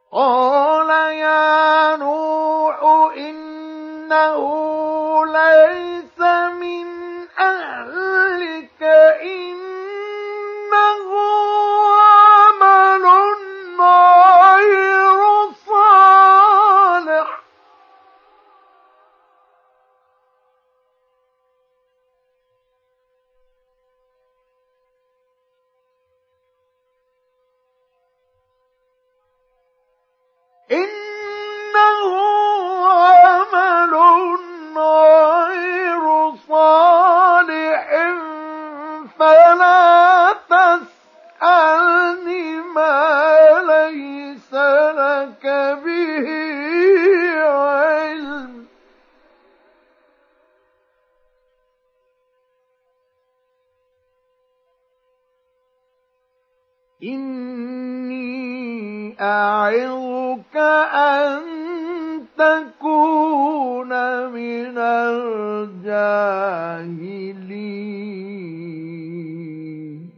قال يا نوح إنه ليس من أهلك إنه عمل غير صالح فلا تسألني ما ليس لك به علم إني أعظك أن تكون من الجاهلين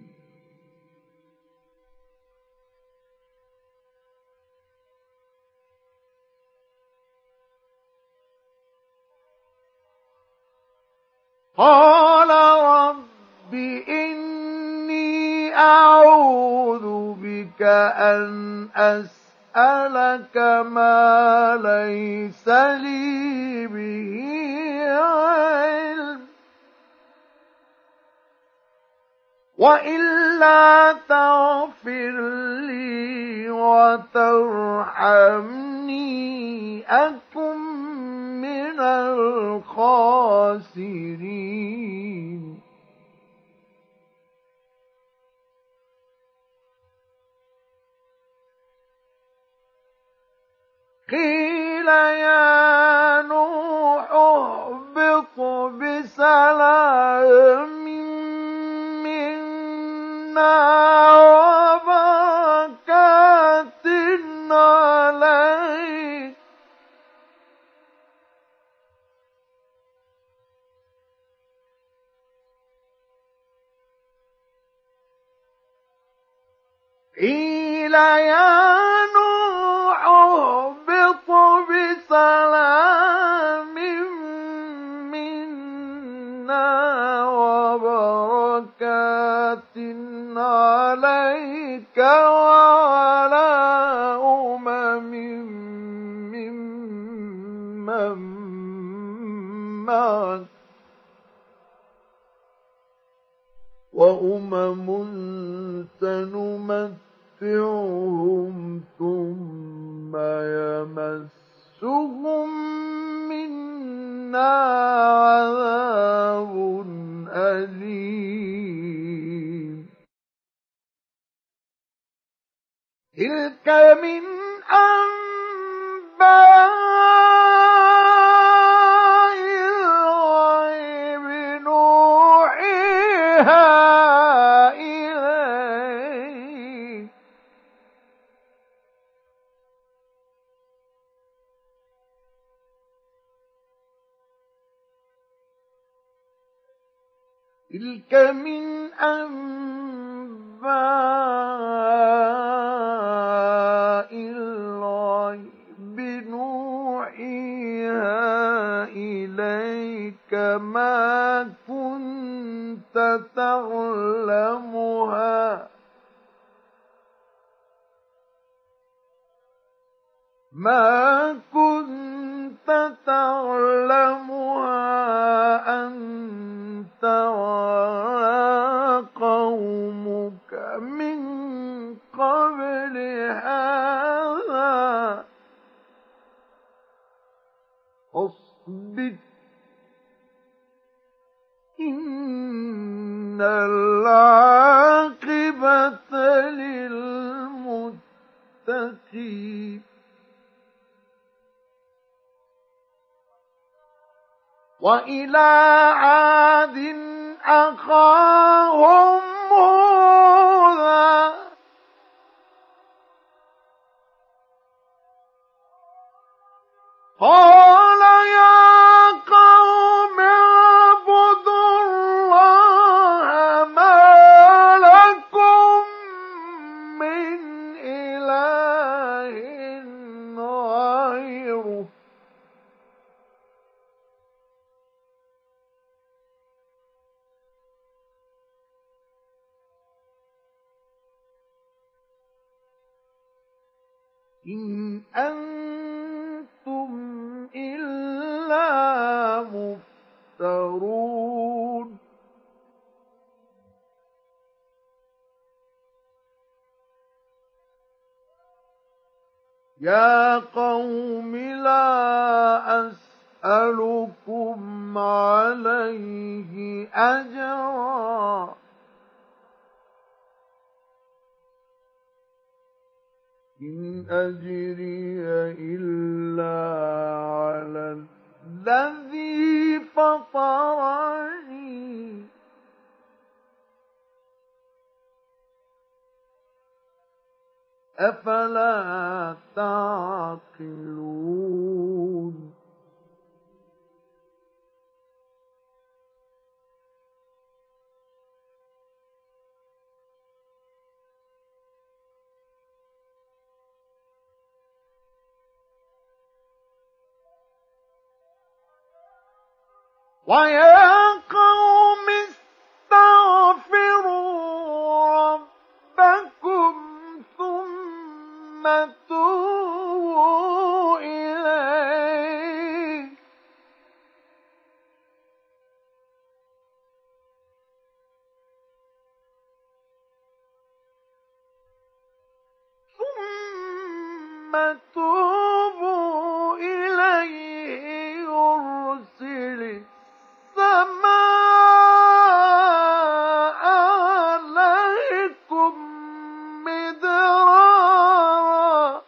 قال رب إني أعوذ بك أن أسألك ما ليس لي به علم وإلا تغفر لي وترحمني أكن من الخاسرين قيل يا نوح اهبط بسلام منا وبركات عليك قيل يا نوح اهبط بسلام منا وبركات عليك وعلى ممن معك سنمتعهم ثم يمسهم منا عذاب أليم تلك من أنباء الغيب نوحيها إليك تلك من أنباء الغيب نوحيها إليك ما كنت تعلمها أنت ولا قومك من قبل هذا فاصبر إن العاقبة للمتقين وإلى عاد أخاهم هودا قال يا قوم اعبدوا الله ما لكم من إله إن أنتم إلا مفترون يا قوم لا أسألكم عليه أجرا إن أجري إلا على الذي فطرني أفلا تعقلون ويا قوم استغفروا ربكم ثم توبوا إليه يرسل السماء عليكم مدرارا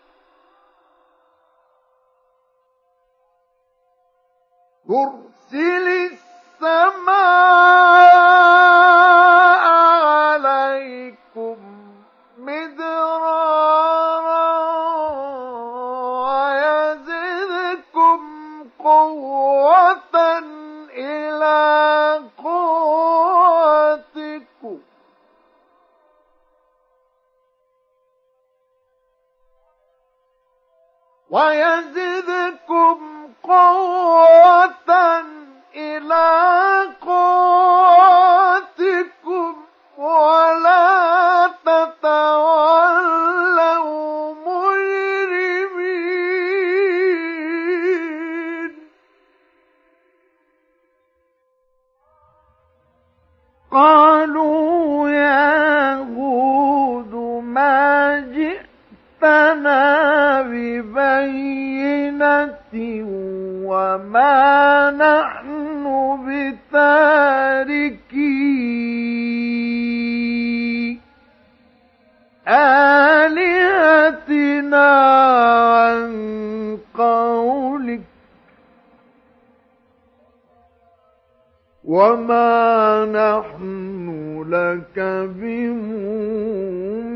ويزدكم قوة إلى قوتكم ولا تتولوا مجرمين قالوا يا هود ما جئتنا ببينة وما نحن بتاركي آلهتنا عن قولك وما نحن لك بمؤمنين